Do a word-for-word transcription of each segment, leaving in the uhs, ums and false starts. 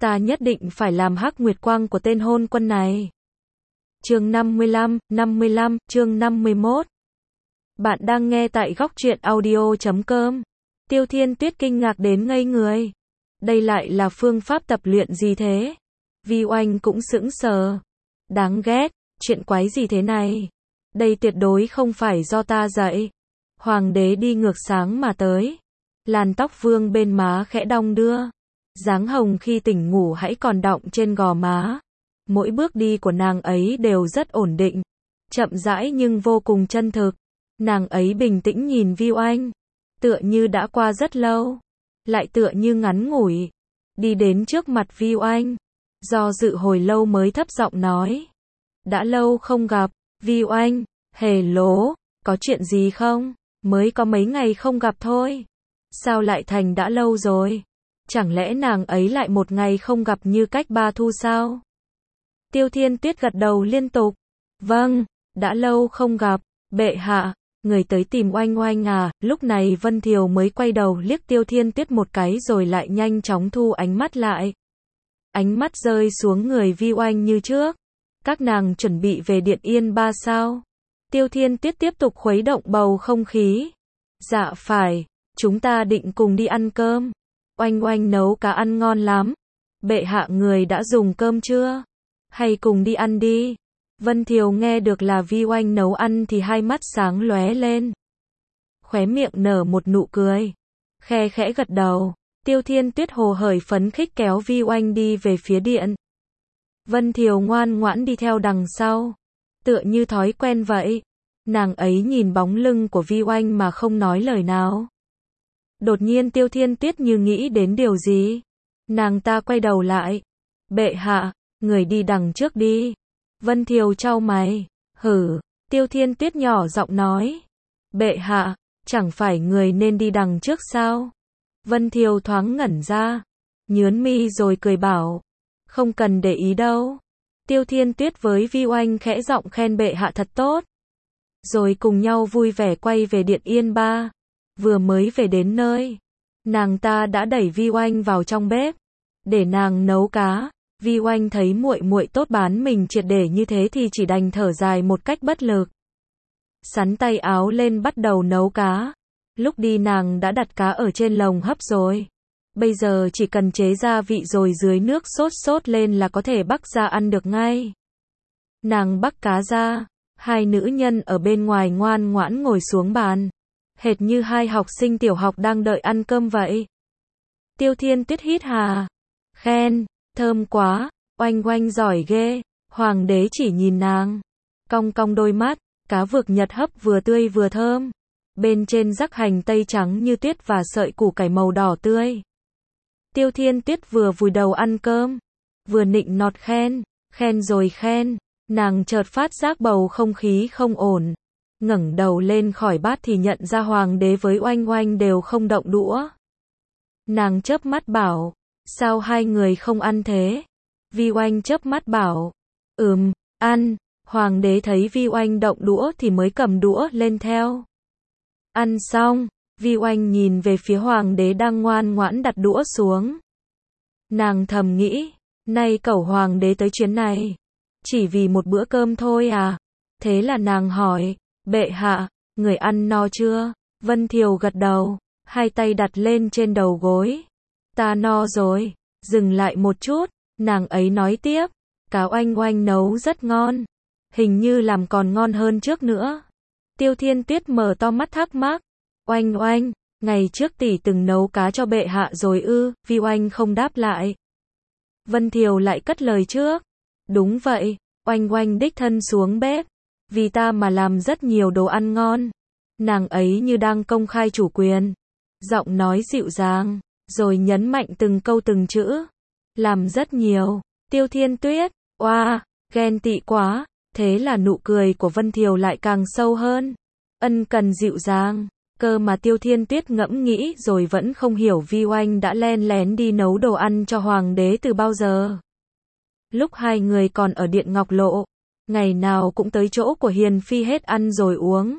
Ta nhất định phải làm hắc nguyệt quang của tên hôn quân này. Chương năm mươi lăm, năm mươi lăm, chương năm mươi mốt. Bạn đang nghe tại góc truyện audio chấm com. Tiêu Thiên Tuyết kinh ngạc đến ngây người. Đây lại là phương pháp tập luyện gì thế? Vi Oanh cũng sững sờ. Đáng ghét, chuyện quái gì thế này? Đây tuyệt đối không phải do ta dạy. Hoàng đế đi ngược sáng mà tới. Làn tóc vương bên má khẽ đong đưa. Dáng hồng khi tỉnh ngủ hãy còn đọng trên gò má. Mỗi bước đi của nàng ấy đều rất ổn định. Chậm rãi nhưng vô cùng chân thực. Nàng ấy bình tĩnh nhìn Vi Oanh. Tựa như đã qua rất lâu. Lại tựa như ngắn ngủi. Đi đến trước mặt Vi Oanh. Do dự hồi lâu mới thấp giọng nói. Đã lâu không gặp, Vi Oanh, hề lố, có chuyện gì không? Mới có mấy ngày không gặp thôi. Sao lại thành đã lâu rồi? Chẳng lẽ nàng ấy lại một ngày không gặp như cách ba thu sao? Tiêu Thiên Tuyết gật đầu liên tục. Vâng, đã lâu không gặp, bệ hạ, người tới tìm Oanh Oanh à? Lúc này Vân Thiều mới quay đầu liếc Tiêu Thiên Tuyết một cái rồi lại nhanh chóng thu ánh mắt lại. Ánh mắt rơi xuống người Vi Oanh như trước. Các nàng chuẩn bị về Điện Yên Ba sao? Tiêu Thiên Tuyết tiếp tục khuấy động bầu không khí. Dạ phải, chúng ta định cùng đi ăn cơm. Oanh Oanh nấu cá ăn ngon lắm. Bệ hạ người đã dùng cơm chưa? Hay cùng đi ăn đi. Vân Thiều nghe được là Vi Oanh nấu ăn thì hai mắt sáng lóe lên. Khóe miệng nở một nụ cười. Khe khẽ gật đầu. Tiêu Thiên Tuyết hồ hởi phấn khích kéo Vi Oanh đi về phía điện. Vân Thiều ngoan ngoãn đi theo đằng sau. Tựa như thói quen vậy. Nàng ấy nhìn bóng lưng của Vi Oanh mà không nói lời nào. Đột nhiên Tiêu Thiên Tuyết như nghĩ đến điều gì. Nàng ta quay đầu lại. Bệ hạ, người đi đằng trước đi. Vân Thiều chau mày. Hử, Tiêu Thiên Tuyết nhỏ giọng nói. Bệ hạ, chẳng phải người nên đi đằng trước sao? Vân Thiều thoáng ngẩn ra. Nhướn mi rồi cười bảo. Không cần để ý đâu. Tiêu Thiên Tuyết với Vi Oanh khẽ giọng khen bệ hạ thật tốt. Rồi cùng nhau vui vẻ quay về Điện Yên Ba. Vừa mới về đến nơi, nàng ta đã đẩy Vi Oanh vào trong bếp để nàng nấu cá. Vi Oanh thấy muội muội tốt bán mình triệt để như thế thì chỉ đành thở dài một cách bất lực. Sắn tay áo lên bắt đầu nấu cá. Lúc đi nàng đã đặt cá ở trên lồng hấp rồi. Bây giờ chỉ cần chế gia vị rồi dưới nước sốt sốt lên là có thể bắc ra ăn được ngay. Nàng bắc cá ra, hai nữ nhân ở bên ngoài ngoan ngoãn ngồi xuống bàn. Hệt như hai học sinh tiểu học đang đợi ăn cơm vậy. Tiêu Thiên Tuyết hít hà. Khen, thơm quá, Oanh Oanh giỏi ghê. Hoàng đế chỉ nhìn nàng. Cong cong đôi mắt, cá vược Nhật hấp vừa tươi vừa thơm. Bên trên rắc hành tây trắng như tuyết và sợi củ cải màu đỏ tươi. Tiêu Thiên Tuyết vừa vùi đầu ăn cơm, vừa nịnh nọt khen, khen rồi khen. Nàng chợt phát giác bầu không khí không ổn. Ngẩng đầu lên khỏi bát thì nhận ra hoàng đế với Oanh Oanh đều không động đũa. Nàng chớp mắt bảo, sao hai người không ăn thế? Vi Oanh chớp mắt bảo, ừm, ăn. Hoàng đế thấy Vi Oanh động đũa thì mới cầm đũa lên theo. Ăn xong, Vi Oanh nhìn về phía hoàng đế đang ngoan ngoãn đặt đũa xuống. Nàng thầm nghĩ, nay cẩu hoàng đế tới chuyến này, chỉ vì một bữa cơm thôi à? Thế là nàng hỏi, bệ hạ, người ăn no chưa? Vân Thiều gật đầu, hai tay đặt lên trên đầu gối. Ta no rồi. Dừng lại một chút, nàng ấy nói tiếp, cá Oanh Oanh nấu rất ngon. Hình như làm còn ngon hơn trước nữa. Tiêu Thiên Tuyết mở to mắt thắc mắc. Oanh Oanh, ngày trước tỷ từng nấu cá cho bệ hạ rồi ư? Vi Oanh không đáp lại. Vân Thiều lại cất lời trước. Đúng vậy, Oanh Oanh đích thân xuống bếp. Vì ta mà làm rất nhiều đồ ăn ngon. Nàng ấy như đang công khai chủ quyền. Giọng nói dịu dàng, rồi nhấn mạnh từng câu từng chữ. Làm rất nhiều. Tiêu Thiên Tuyết, oa, ghen tị quá. Thế là nụ cười của Vân Thiều lại càng sâu hơn. Ân cần dịu dàng. Cơ mà Tiêu Thiên Tuyết ngẫm nghĩ rồi vẫn không hiểu Vi Oanh đã len lén đi nấu đồ ăn cho hoàng đế từ bao giờ. Lúc hai người còn ở Điện Ngọc Lộ, ngày nào cũng tới chỗ của Hiền Phi hết ăn rồi uống.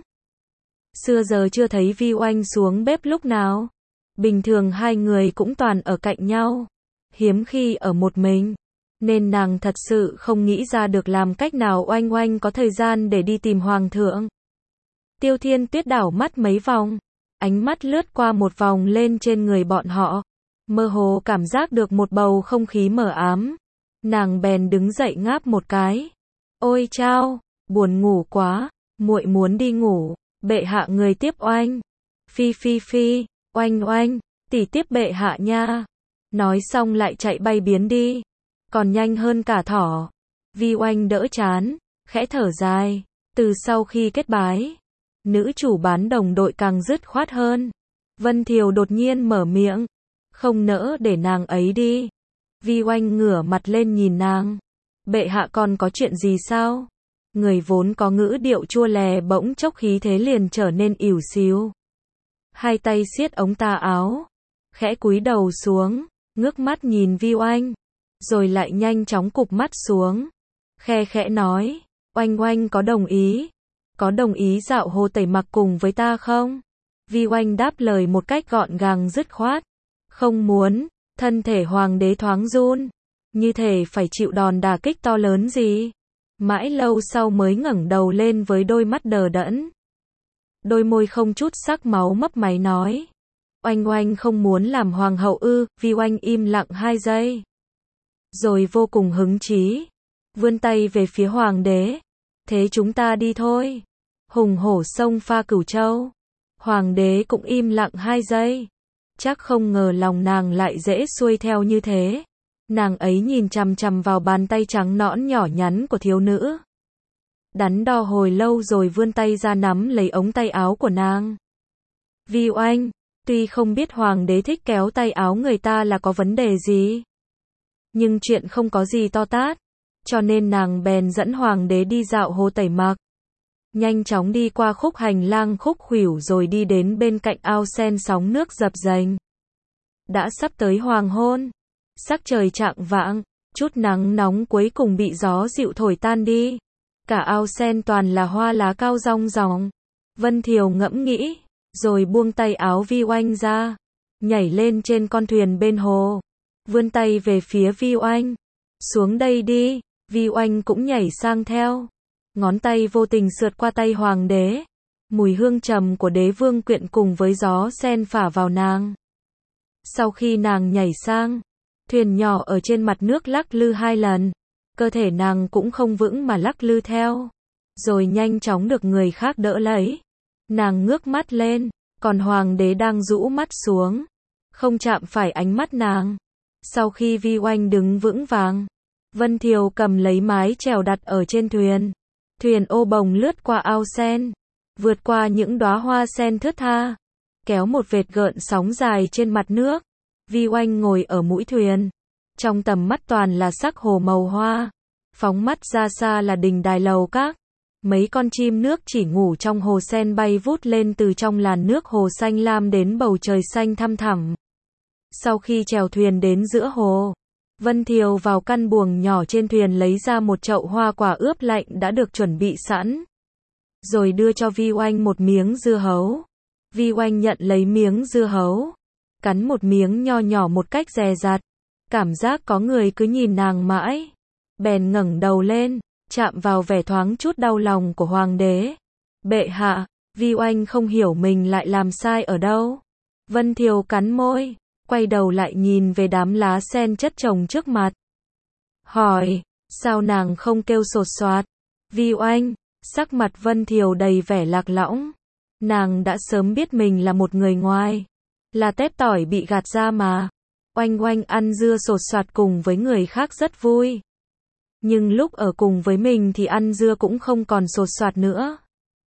Xưa giờ chưa thấy Vi Oanh xuống bếp lúc nào. Bình thường hai người cũng toàn ở cạnh nhau. hiếm khi ở một mình, nên nàng thật sự không nghĩ ra được làm cách nào Oanh Oanh có thời gian để đi tìm Hoàng thượng. Tiêu Thiên Tuyết đảo mắt mấy vòng, ánh mắt lướt qua một vòng lên trên người bọn họ, mơ hồ cảm giác được một bầu không khí mờ ám. Nàng bèn đứng dậy ngáp một cái. Ôi chao, buồn ngủ quá, muội muốn đi ngủ, bệ hạ người tiếp Oanh. Phi phi phi, Oanh Oanh, tỷ tiếp bệ hạ nha. Nói xong lại chạy bay biến đi, còn nhanh hơn cả thỏ. Vi Oanh đỡ chán, khẽ thở dài, từ sau khi kết bái, nữ chủ bán đồng đội càng dứt khoát hơn. Vân Thiều đột nhiên mở miệng, không nỡ để nàng ấy đi. Vi Oanh ngửa mặt lên nhìn nàng, bệ hạ còn có chuyện gì sao? Người vốn có ngữ điệu chua lè bỗng chốc khí thế liền trở nên ỉu xìu. Hai tay siết ống tà áo, khẽ cúi đầu xuống, ngước mắt nhìn Vi Oanh, rồi lại nhanh chóng cụp mắt xuống, khe khẽ nói, Oanh Oanh có đồng ý, có đồng ý dạo hồ tẩy mặc cùng với ta không? Vi Oanh đáp lời một cách gọn gàng dứt khoát, không muốn. Thân thể hoàng đế thoáng run, như thể phải chịu đòn đả kích to lớn gì. Mãi lâu sau mới ngẩng đầu lên với đôi mắt đờ đẫn. Đôi môi không chút sắc máu mấp máy nói, Oanh Oanh không muốn làm hoàng hậu ư? Vi Oanh im lặng hai giây, rồi vô cùng hứng chí, vươn tay về phía hoàng đế. Thế chúng ta đi thôi. Hùng hổ sông pha Cửu Châu. Hoàng đế cũng im lặng hai giây. Chắc không ngờ lòng nàng lại dễ xuôi theo như thế. Nàng ấy nhìn chằm chằm vào bàn tay trắng nõn nhỏ nhắn của thiếu nữ. Đắn đo hồi lâu rồi vươn tay ra nắm lấy ống tay áo của nàng. Vi Oanh, tuy không biết hoàng đế thích kéo tay áo người ta là có vấn đề gì, nhưng chuyện không có gì to tát, cho nên nàng bèn dẫn hoàng đế đi dạo hồ tẩy mặc. Nhanh chóng đi qua khúc hành lang khúc khuỷu rồi đi đến bên cạnh ao sen sóng nước dập dềnh. Đã sắp tới hoàng hôn, sắc trời chạng vạng, chút nắng nóng cuối cùng bị gió dịu thổi tan đi. Cả ao sen toàn là hoa lá cao rong ròng. Vân Thiều ngẫm nghĩ, rồi buông tay áo Vi Oanh ra, nhảy lên trên con thuyền bên hồ, vươn tay về phía Vi Oanh. Xuống đây đi. Vi Oanh cũng nhảy sang theo. Ngón tay vô tình sượt qua tay hoàng đế. Mùi hương trầm của đế vương quyện cùng với gió sen phả vào nàng. Sau khi nàng nhảy sang, thuyền nhỏ ở trên mặt nước lắc lư hai lần. Cơ thể nàng cũng không vững mà lắc lư theo, rồi nhanh chóng được người khác đỡ lấy. Nàng ngước mắt lên, còn hoàng đế đang rũ mắt xuống, không chạm phải ánh mắt nàng. Sau khi Vi Oanh đứng vững vàng, Vân Thiều cầm lấy mái chèo đặt ở trên thuyền. Thuyền ô bồng lướt qua ao sen, vượt qua những đóa hoa sen thướt tha, kéo một vệt gợn sóng dài trên mặt nước. Vi Oanh ngồi ở mũi thuyền, trong tầm mắt toàn là sắc hồ màu hoa, phóng mắt ra xa là đình đài lầu các. Mấy con chim nước chỉ ngủ trong hồ sen bay vút lên từ trong làn nước hồ xanh lam đến bầu trời xanh thăm thẳm. Sau khi chèo thuyền đến giữa hồ, Vân Thiều vào căn buồng nhỏ trên thuyền lấy ra một chậu hoa quả ướp lạnh đã được chuẩn bị sẵn, rồi đưa cho Vi Oanh một miếng dưa hấu. Vi Oanh nhận lấy miếng dưa hấu, cắn một miếng nho nhỏ một cách dè dặt, cảm giác có người cứ nhìn nàng mãi, bèn ngẩng đầu lên, chạm vào vẻ thoáng chút đau lòng của hoàng đế. Bệ hạ. Vi Oanh không hiểu mình lại làm sai ở đâu. Vân Thiều cắn môi, quay đầu lại nhìn về đám lá sen chất chồng trước mặt, hỏi, sao nàng không kêu sột soạt? Vi Oanh, sắc mặt Vân Thiều đầy vẻ lạc lõng. Nàng đã sớm biết mình là một người ngoài, là tép tỏi bị gạt ra mà. Oanh Oanh ăn dưa sột soạt cùng với người khác rất vui, nhưng lúc ở cùng với mình thì ăn dưa cũng không còn sột soạt nữa.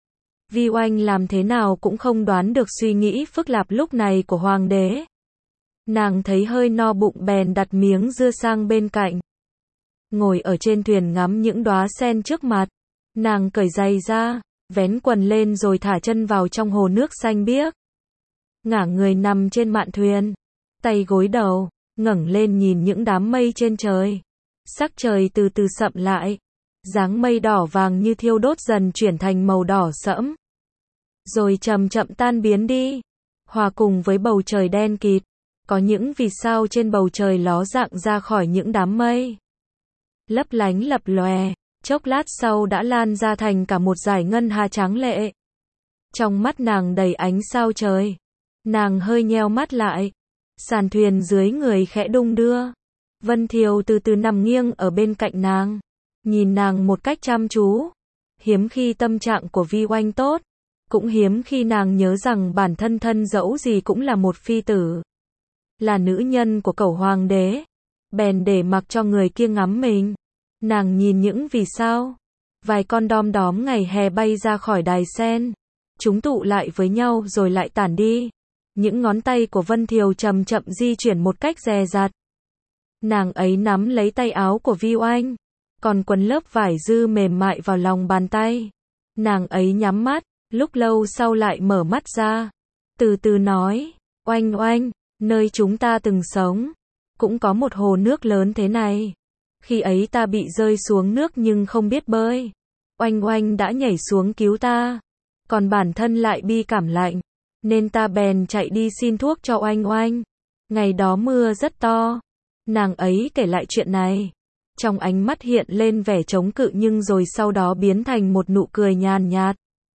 Vi Oanh làm thế nào cũng không đoán được suy nghĩ phức tạp lúc này của hoàng đế. Nàng thấy hơi no bụng bèn đặt miếng dưa sang bên cạnh, ngồi ở trên thuyền ngắm những đóa sen trước mặt. Nàng cởi giày ra, vén quần lên rồi thả chân vào trong hồ nước xanh biếc. Ngả người nằm trên mạn thuyền, tay gối đầu, ngẩng lên nhìn những đám mây trên trời. Sắc trời từ từ sậm lại, dáng mây đỏ vàng như thiêu đốt dần chuyển thành màu đỏ sẫm, rồi chậm chậm tan biến đi, hòa cùng với bầu trời đen kịt. có những vì sao trên bầu trời ló dạng ra khỏi những đám mây. Lấp lánh lập lòe, chốc lát sau đã lan ra thành cả một dải ngân hà tráng lệ. Trong mắt nàng đầy ánh sao trời. Nàng hơi nheo mắt lại. Sàn thuyền dưới người khẽ đung đưa. Vân Thiều từ từ nằm nghiêng ở bên cạnh nàng. Nhìn nàng một cách chăm chú. Hiếm khi tâm trạng của Vi Oanh tốt. Cũng hiếm khi nàng nhớ rằng bản thân thân dẫu gì cũng là một phi tử. Là nữ nhân của cẩu hoàng đế. Bèn để mặc cho người kia ngắm mình. Nàng nhìn những vì sao. Vài con đom đóm ngày hè bay ra khỏi đài sen. Chúng tụ lại với nhau rồi lại tản đi. Những ngón tay của Vân Thiều chậm chậm di chuyển một cách dè dặt. Nàng ấy nắm lấy tay áo của Vi Oanh. Còn quấn lớp vải dư mềm mại vào lòng bàn tay. Nàng ấy nhắm mắt. Lúc lâu sau lại mở mắt ra. Từ từ nói. Oanh oanh, nơi chúng ta từng sống. Cũng có một hồ nước lớn thế này. Khi ấy ta bị rơi xuống nước nhưng không biết bơi. Oanh oanh đã nhảy xuống cứu ta. Còn bản thân lại bi cảm lạnh. Nên ta bèn chạy đi xin thuốc cho oanh oanh. Ngày đó mưa rất to. Nàng ấy kể lại chuyện này. Trong ánh mắt hiện lên vẻ chống cự nhưng rồi sau đó biến thành một nụ cười nhàn nhạt.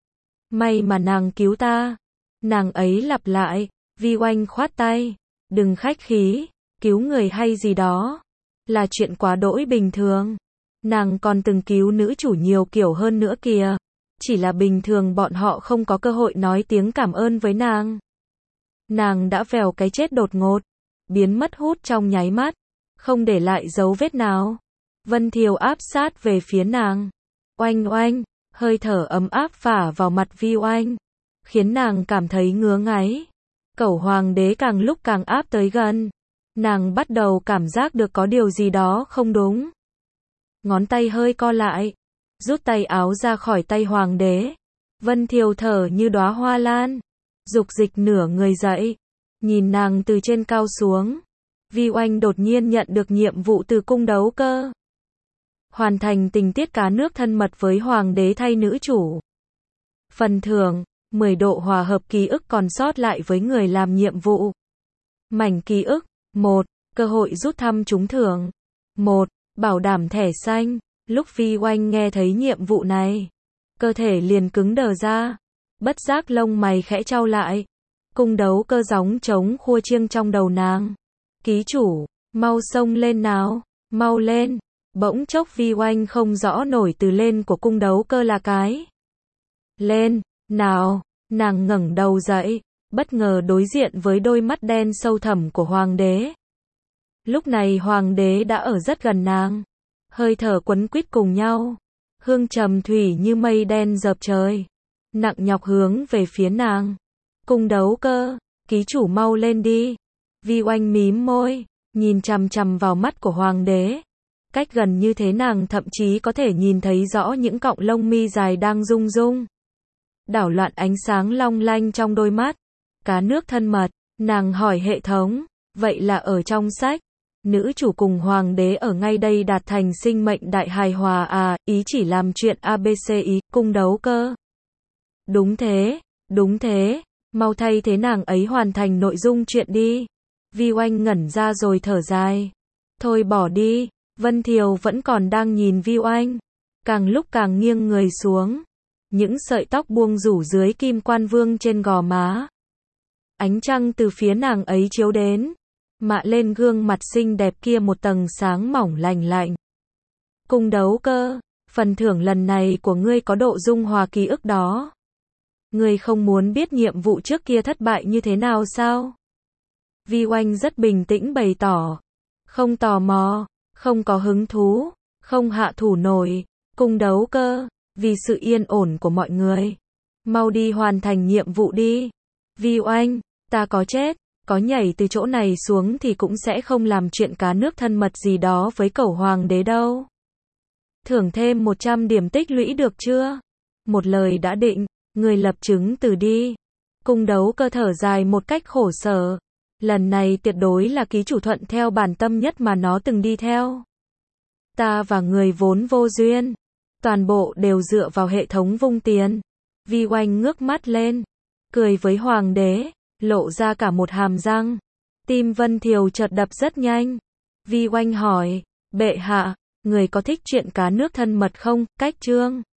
May mà nàng cứu ta. Nàng ấy lặp lại. Vi Oanh khoát tay. Đừng khách khí. Cứu người hay gì đó. Là chuyện quá đỗi bình thường. Nàng còn từng cứu nữ chủ nhiều kiểu hơn nữa kìa. Chỉ là bình thường bọn họ không có cơ hội nói tiếng cảm ơn với nàng. Nàng đã vèo cái chết đột ngột. Biến mất hút trong nháy mắt. Không để lại dấu vết nào. Vân Thiều áp sát về phía nàng. Oanh oanh. Hơi thở ấm áp phả vào mặt Vi Oanh. Khiến nàng cảm thấy ngứa ngáy. Cẩu hoàng đế càng lúc càng áp tới gần. Nàng bắt đầu cảm giác được có điều gì đó không đúng. Ngón tay hơi co lại. Rút tay áo ra khỏi tay hoàng đế. Vân Thiều thở như đóa hoa lan. Dục dịch nửa người dậy. Nhìn nàng từ trên cao xuống. Vi Oanh đột nhiên nhận được nhiệm vụ từ cung đấu cơ. Hoàn thành tình tiết cá nước thân mật với hoàng đế thay nữ chủ. Phần thưởng, mười độ hòa hợp ký ức còn sót lại với người làm nhiệm vụ. Mảnh ký ức, một. Cơ hội rút thăm trúng thưởng. một. Bảo đảm thẻ xanh. Lúc Vi Oanh nghe thấy nhiệm vụ này, cơ thể liền cứng đờ ra. Bất giác lông mày khẽ chau lại. Cung đấu cơ gióng trống khua chiêng trong đầu nàng. Ký chủ, mau xông lên nào, mau lên. Bỗng chốc Vi Oanh không rõ nổi từ lên của cung đấu cơ là cái. Lên, nào, nàng ngẩng đầu dậy, bất ngờ đối diện với đôi mắt đen sâu thẳm của hoàng đế. Lúc này hoàng đế đã ở rất gần nàng. Hơi thở quấn quýt cùng nhau. Hương trầm thủy như mây đen dợp trời. Nặng nhọc hướng về phía nàng. Cung đấu cơ, ký chủ mau lên đi. Vi Oanh mím môi, nhìn chằm chằm vào mắt của hoàng đế. Cách gần như thế nàng thậm chí có thể nhìn thấy rõ những cọng lông mi dài đang rung rung. Đảo loạn ánh sáng long lanh trong đôi mắt. Cá nước thân mật, nàng hỏi hệ thống, vậy là ở trong sách, nữ chủ cùng hoàng đế ở ngay đây đạt thành sinh mệnh đại hài hòa à, ý chỉ làm chuyện a bê xê ý, cung đấu cơ. Đúng thế, đúng thế, mau thay thế nàng ấy hoàn thành nội dung chuyện đi. Vi Oanh ngẩn ra rồi thở dài. Thôi bỏ đi. Vân Thiều vẫn còn đang nhìn Vi Oanh. Càng lúc càng nghiêng người xuống. Những sợi tóc buông rủ dưới kim quan vương trên gò má. Ánh trăng từ phía nàng ấy chiếu đến. Mạ lên gương mặt xinh đẹp kia một tầng sáng mỏng lành lạnh. Cung đấu cơ, phần thưởng lần này của ngươi có độ dung hòa ký ức đó. Ngươi không muốn biết nhiệm vụ trước kia thất bại như thế nào sao? Vi Oanh rất bình tĩnh bày tỏ. Không tò mò, không có hứng thú, không hạ thủ nổi. Cung đấu cơ, vì sự yên ổn của mọi người. Mau đi hoàn thành nhiệm vụ đi. Vi Oanh, ta có chết, có nhảy từ chỗ này xuống thì cũng sẽ không làm chuyện cá nước thân mật gì đó với cẩu hoàng đế đâu. Thưởng thêm một trăm điểm tích lũy được chưa? Một lời đã định, người lập chứng từ đi. Cung đấu cơ thở dài một cách khổ sở. Lần này tuyệt đối là ký chủ thuận theo bản tâm nhất mà nó từng đi theo. Ta và người vốn vô duyên. Toàn bộ đều dựa vào hệ thống vung tiền. Vi Oanh ngước mắt lên. Cười với hoàng đế. Lộ ra cả một hàm răng. Tim Vân Thiều chợt đập rất nhanh. Vi Oanh hỏi, bệ hạ, người có thích chuyện cá nước thân mật không? Cách chương